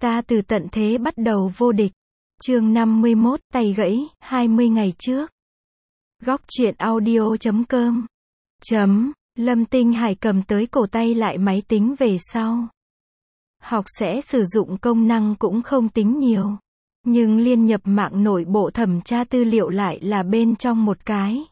Ta từ tận thế bắt đầu vô địch. Chương 51, tay gãy, 20 ngày trước. Góc truyện audio.com. Lâm Tinh Hải cầm tới cổ tay lại máy tính về sau. Học sẽ sử dụng công năng cũng không tính nhiều. Nhưng liên nhập mạng nội bộ thẩm tra tư liệu lại là bên trong một cái.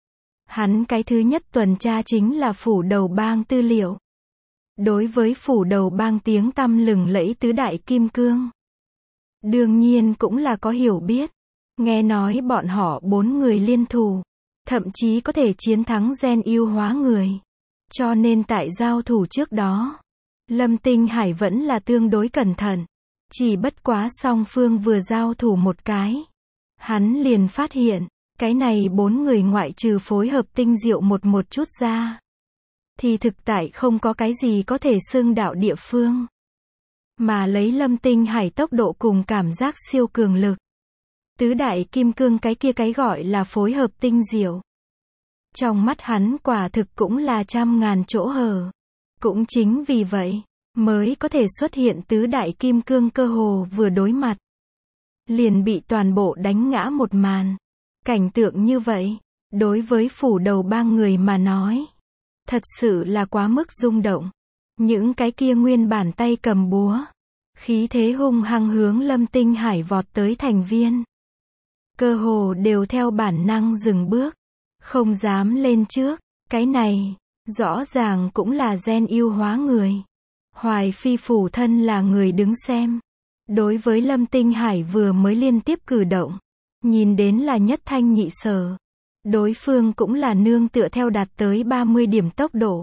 Hắn cái thứ nhất tuần tra chính là phủ đầu bang tư liệu. Đối với phủ đầu bang tiếng tăm lừng lẫy tứ đại kim cương, đương nhiên cũng là có hiểu biết. Nghe nói bọn họ 4 người liên thủ, thậm chí có thể chiến thắng gen yêu hóa người. Cho nên tại giao thủ trước đó, Lâm Tinh Hải vẫn là tương đối cẩn thận. Chỉ bất quá song phương vừa giao thủ một cái, hắn liền phát hiện, cái này 4 người ngoại trừ phối hợp tinh diệu một chút ra, thì thực tại không có cái gì có thể xưng đạo địa phương. Mà lấy Lâm Tinh Hải tốc độ cùng cảm giác siêu cường lực, tứ đại kim cương cái kia cái gọi là phối hợp tinh diệu, trong mắt hắn quả thực cũng là trăm ngàn chỗ hở. Cũng chính vì vậy, mới có thể xuất hiện tứ đại kim cương cơ hồ vừa đối mặt, liền bị toàn bộ đánh ngã một màn. Cảnh tượng như vậy, đối với phủ đầu bang người mà nói, thật sự là quá mức rung động. Những cái kia nguyên bản tay cầm búa, khí thế hung hăng hướng Lâm Tinh Hải vọt tới thành viên, cơ hồ đều theo bản năng dừng bước, không dám lên trước. Cái này, rõ ràng cũng là gen yêu hóa người. Hoài Phi phủ thân là người đứng xem. Đối với Lâm Tinh Hải vừa mới liên tiếp cử động, nhìn đến là nhất thanh nhị sở. Đối phương cũng là nương tựa theo đạt tới 30 điểm tốc độ,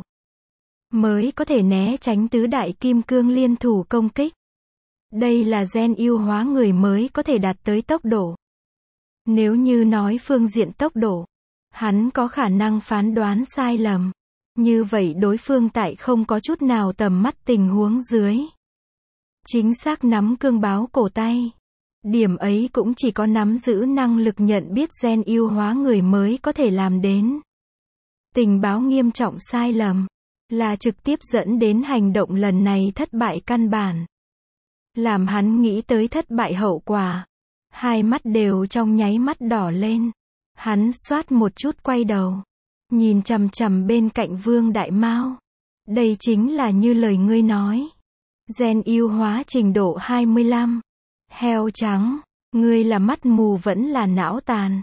mới có thể né tránh tứ đại kim cương liên thủ công kích. Đây là gen yêu hóa người mới có thể đạt tới tốc độ. Nếu như nói phương diện tốc độ, hắn có khả năng phán đoán sai lầm. Như vậy đối phương tại không có chút nào tầm mắt tình huống dưới, chính xác nắm cương báo cổ tay. Điểm ấy cũng chỉ có nắm giữ năng lực nhận biết gen yêu hóa người mới có thể làm đến. Tình báo nghiêm trọng sai lầm, là trực tiếp dẫn đến hành động lần này thất bại căn bản. Làm hắn nghĩ tới thất bại hậu quả, hai mắt đều trong nháy mắt đỏ lên. Hắn xoát một chút quay đầu, nhìn chằm chằm bên cạnh Vương Đại Mao. Đây chính là như lời ngươi nói, gen yêu hóa trình độ 25. Heo trắng, ngươi là mắt mù vẫn là não tàn?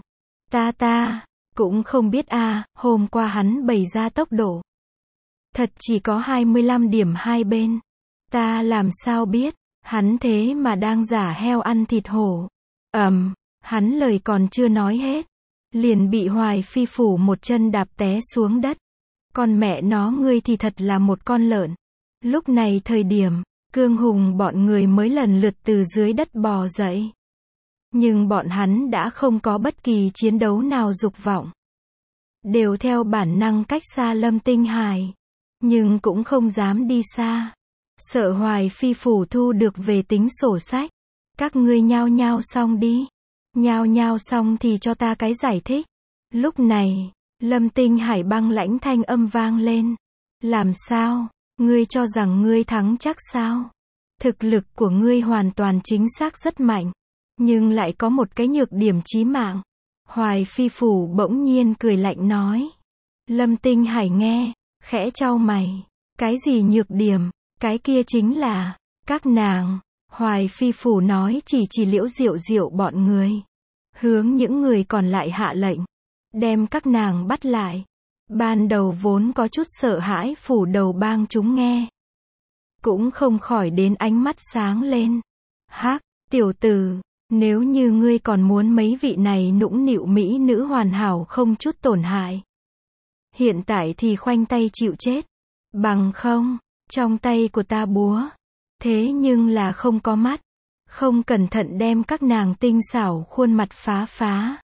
Ta cũng không biết a. Hôm qua hắn bày ra tốc độ, thật chỉ có 25 điểm hai bên. Ta làm sao biết, hắn thế mà đang giả heo ăn thịt hổ. Hắn lời còn chưa nói hết, liền bị Hoài Phi phủ một chân đạp té xuống đất. Con mẹ nó ngươi thì thật là một con lợn. Lúc này thời điểm, Cương Hùng bọn người mới lần lượt từ dưới đất bò dậy. Nhưng bọn hắn đã không có bất kỳ chiến đấu nào dục vọng. Đều theo bản năng cách xa Lâm Tinh Hải. Nhưng cũng không dám đi xa. Sợ Hoài Phi phủ thu được về tính sổ sách. Các ngươi nhao nhao xong đi. Nhao nhao xong thì cho ta cái giải thích. Lúc này, Lâm Tinh Hải băng lãnh thanh âm vang lên. Làm sao? Ngươi cho rằng ngươi thắng chắc sao? Thực lực của ngươi hoàn toàn chính xác rất mạnh, nhưng lại có một cái nhược điểm chí mạng. Hoài Phi phủ bỗng nhiên cười lạnh nói. Lâm Tinh Hải nghe, khẽ chau mày. Cái gì nhược điểm? Cái kia chính là các nàng. Hoài Phi phủ nói chỉ Liễu Diệu Diệu bọn người, hướng những người còn lại hạ lệnh, đem các nàng bắt lại. Ban đầu vốn có chút sợ hãi phủ đầu bang chúng nghe, cũng không khỏi đến ánh mắt sáng lên. Hắc, tiểu tử, nếu như ngươi còn muốn mấy vị này nũng nịu mỹ nữ hoàn hảo không chút tổn hại, hiện tại thì khoanh tay chịu chết. Bằng không, trong tay của ta búa, thế nhưng là không có mắt, không cẩn thận đem các nàng tinh xảo khuôn mặt phá,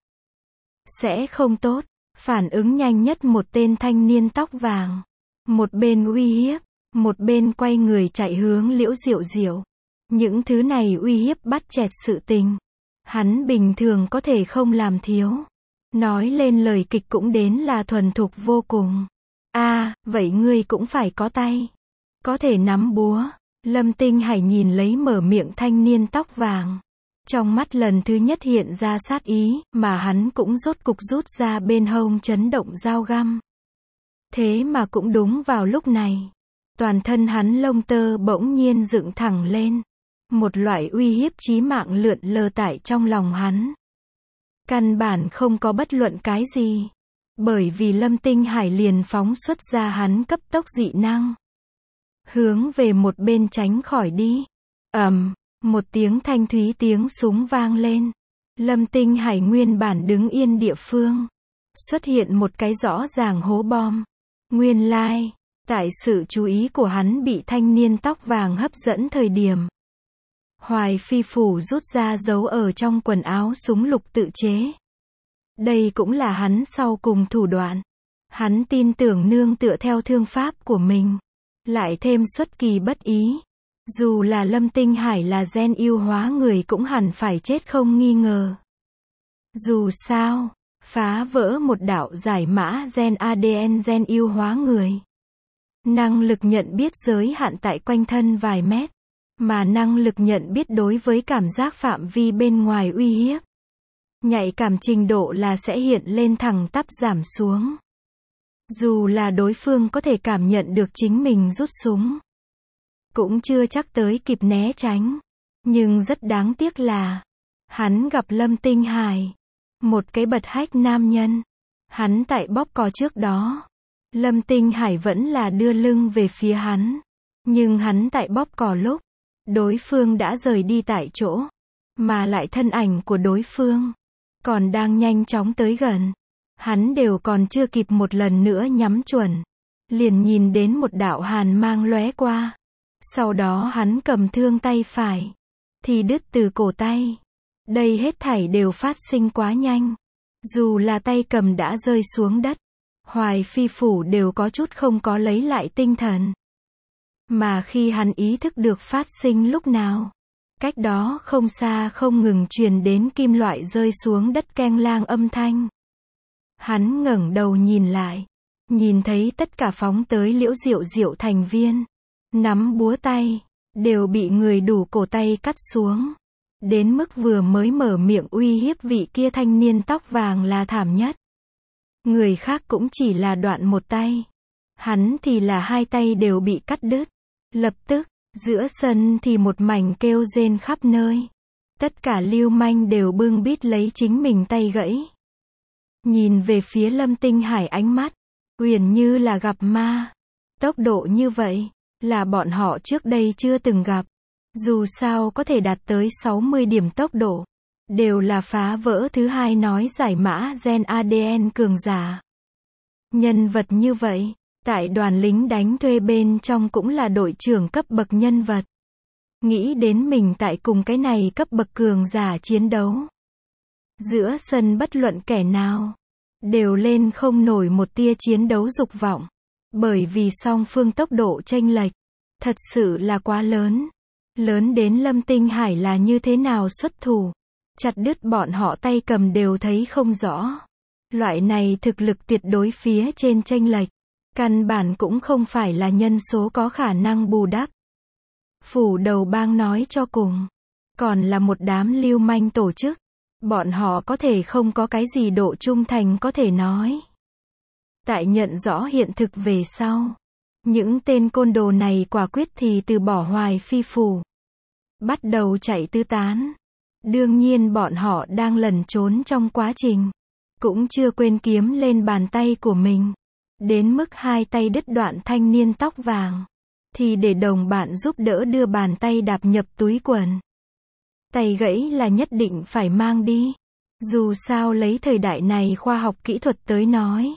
sẽ không tốt. Phản ứng nhanh nhất một tên thanh niên tóc vàng, một bên uy hiếp, một bên quay người chạy hướng Liễu Diệu Diệu. Những thứ này uy hiếp bắt chẹt sự tình, hắn bình thường có thể không làm thiếu. Nói lên lời kịch cũng đến là thuần thục vô cùng. Vậy ngươi cũng phải có tay, có thể nắm búa. Lâm Tinh Hải nhìn lấy mở miệng thanh niên tóc vàng. Trong mắt lần thứ nhất hiện ra sát ý, mà hắn cũng rốt cục rút ra bên hông chấn động dao găm. Thế mà cũng đúng vào lúc này, toàn thân hắn lông tơ bỗng nhiên dựng thẳng lên. Một loại uy hiếp chí mạng lượn lờ tại trong lòng hắn. Căn bản không có bất luận cái gì. Bởi vì Lâm Tinh Hải liền phóng xuất ra hắn cấp tốc dị năng. Hướng về một bên tránh khỏi đi. Một tiếng thanh thúy tiếng súng vang lên. Lâm Tinh Hải nguyên bản đứng yên địa phương. Xuất hiện một cái rõ ràng hố bom. Nguyên lai, tại sự chú ý của hắn bị thanh niên tóc vàng hấp dẫn thời điểm. Hoài Phi Phủ rút ra giấu ở trong quần áo súng lục tự chế. Đây cũng là hắn sau cùng thủ đoạn. Hắn tin tưởng nương tựa theo thương pháp của mình. Lại thêm xuất kỳ bất ý. Dù là Lâm Tinh Hải là gen yêu hóa người cũng hẳn phải chết không nghi ngờ. Dù sao, phá vỡ một đạo giải mã gen ADN gen yêu hóa người. Năng lực nhận biết giới hạn tại quanh thân vài mét. Mà năng lực nhận biết đối với cảm giác phạm vi bên ngoài uy hiếp. Nhạy cảm trình độ là sẽ hiện lên thẳng tắp giảm xuống. Dù là đối phương có thể cảm nhận được chính mình rút súng. Cũng chưa chắc tới kịp né tránh. Nhưng rất đáng tiếc là, hắn gặp Lâm Tinh Hải. Một cái bật hách nam nhân. Hắn tại bóp cò trước đó. Lâm Tinh Hải vẫn là đưa lưng về phía hắn. Nhưng hắn tại bóp cò lúc, đối phương đã rời đi tại chỗ. Mà lại thân ảnh của đối phương còn đang nhanh chóng tới gần. Hắn đều còn chưa kịp một lần nữa nhắm chuẩn. Liền nhìn đến một đạo hàn mang lóe qua. Sau đó hắn cầm thương tay phải. Thì đứt từ cổ tay. Đây hết thảy đều phát sinh quá nhanh. Dù là tay cầm đã rơi xuống đất. Hoài Phi Phủ đều có chút không có lấy lại tinh thần. Mà khi hắn ý thức được phát sinh lúc nào. Cách đó không xa không ngừng truyền đến kim loại rơi xuống đất keng lang âm thanh. Hắn ngẩng đầu nhìn lại. Nhìn thấy tất cả phóng tới Liễu Diệu Diệu thành viên. Nắm búa tay. Đều bị người đủ cổ tay cắt xuống. Đến mức vừa mới mở miệng uy hiếp vị kia thanh niên tóc vàng là thảm nhất. Người khác cũng chỉ là đoạn một tay. Hắn thì là hai tay đều bị cắt đứt. Lập tức, giữa sân thì một mảnh kêu rên khắp nơi. Tất cả lưu manh đều bưng bít lấy chính mình tay gãy. Nhìn về phía Lâm Tinh Hải ánh mắt, uyển như là gặp ma. Tốc độ như vậy, là bọn họ trước đây chưa từng gặp. Dù sao có thể đạt tới 60 điểm tốc độ. Đều là phá vỡ thứ hai nói giải mã gen ADN cường giả. Nhân vật như vậy, tại đoàn lính đánh thuê bên trong cũng là đội trưởng cấp bậc nhân vật. Nghĩ đến mình tại cùng cái này cấp bậc cường giả chiến đấu. Giữa sân bất luận kẻ nào, đều lên không nổi một tia chiến đấu dục vọng. Bởi vì song phương tốc độ chênh lệch, thật sự là quá lớn. Lớn đến Lâm Tinh Hải là như thế nào xuất thủ. Chặt đứt bọn họ tay cầm đều thấy không rõ. Loại này thực lực tuyệt đối phía trên chênh lệch. Căn bản cũng không phải là nhân số có khả năng bù đắp. Phủ đầu bang nói cho cùng. Còn là một đám lưu manh tổ chức. Bọn họ có thể không có cái gì độ trung thành có thể nói. Tại nhận rõ hiện thực về sau. Những tên côn đồ này quả quyết thì từ bỏ Hoài Phi Phủ. Bắt đầu chạy tứ tán. Đương nhiên bọn họ đang lẩn trốn trong quá trình. Cũng chưa quên kiếm lên bàn tay của mình. Đến mức hai tay đứt đoạn thanh niên tóc vàng. Thì để đồng bạn giúp đỡ đưa bàn tay đạp nhập túi quần. Tay gãy là nhất định phải mang đi. Dù sao lấy thời đại này khoa học kỹ thuật tới nói.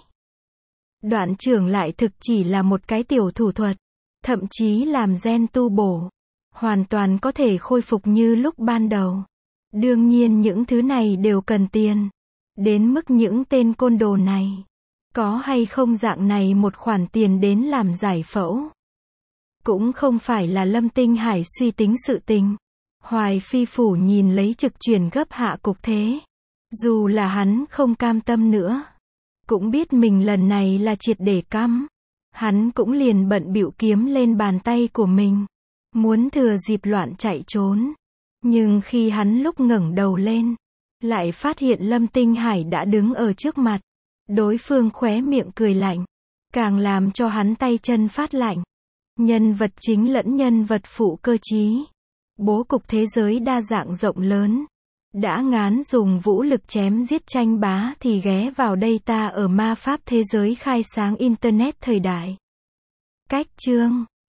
Đoạn trưởng lại thực chỉ là một cái tiểu thủ thuật. Thậm chí làm gen tu bổ. Hoàn toàn có thể khôi phục như lúc ban đầu. Đương nhiên những thứ này đều cần tiền. Đến mức những tên côn đồ này. Có hay không dạng này một khoản tiền đến làm giải phẫu. Cũng không phải là Lâm Tinh Hải suy tính sự tình. Hoài Phi Phủ nhìn lấy trực chuyển gấp hạ cục thế. Dù là hắn không cam tâm nữa. Cũng biết mình lần này là triệt để cắm. Hắn cũng liền bận bịu kiếm lên bàn tay của mình. muốn thừa dịp loạn chạy trốn. Nhưng khi hắn lúc ngẩng đầu lên, lại phát hiện Lâm Tinh Hải đã đứng ở trước mặt. Đối phương khóe miệng cười lạnh, càng làm cho hắn tay chân phát lạnh. Nhân vật chính lẫn nhân vật phụ cơ trí. Bố cục thế giới đa dạng rộng lớn. Đã ngán dùng vũ lực chém giết tranh bá thì ghé vào đây ta ở ma pháp thế giới khai sáng Internet thời đại. Cách chương